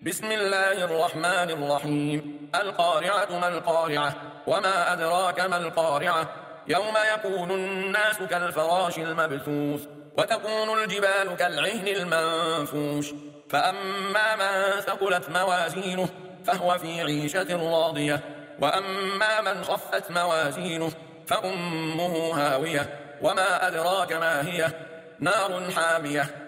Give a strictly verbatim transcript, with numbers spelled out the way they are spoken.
بسم الله الرحمن الرحيم. القارعة ما القارعة وما أدراك ما القارعة يوم يكون الناس كالفراش المبثوث وتكون الجبال كالعهن المنفوش فأما من ثقلت موازينه فهو في عيشة راضية وأما من خفت موازينه فأمه هاوية وما أدراك ما هي نار حامية